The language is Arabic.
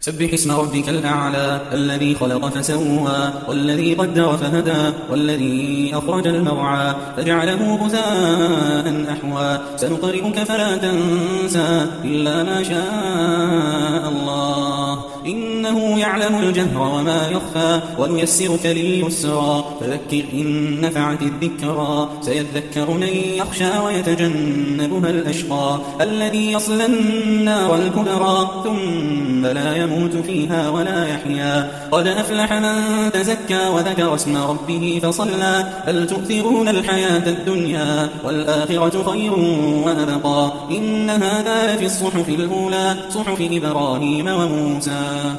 سبح اسم ربك الأعلى الذي خلق فسوى والذي قدر فهدى والذي أخرج المرعى فجعله غثاء أحوى سنقرئك فلا تنسى إلا ما شاء الله إنه يعلم الجهر وما يخفى ونيسرك لليسرى فذكر إن نفعت الذكرى سيذكر من يخشى ويتجنبها الأشقى الذي يصلى النار الكبرى ثم لا يموت فيها ولا يحيا قد أفلح من تزكى وذكر اسم ربه فصلى بل تؤثرون الحياة الدنيا والآخرة خير وأبقى إن هذا لفي الصحف الأولى صحف إبراهيم وموسى.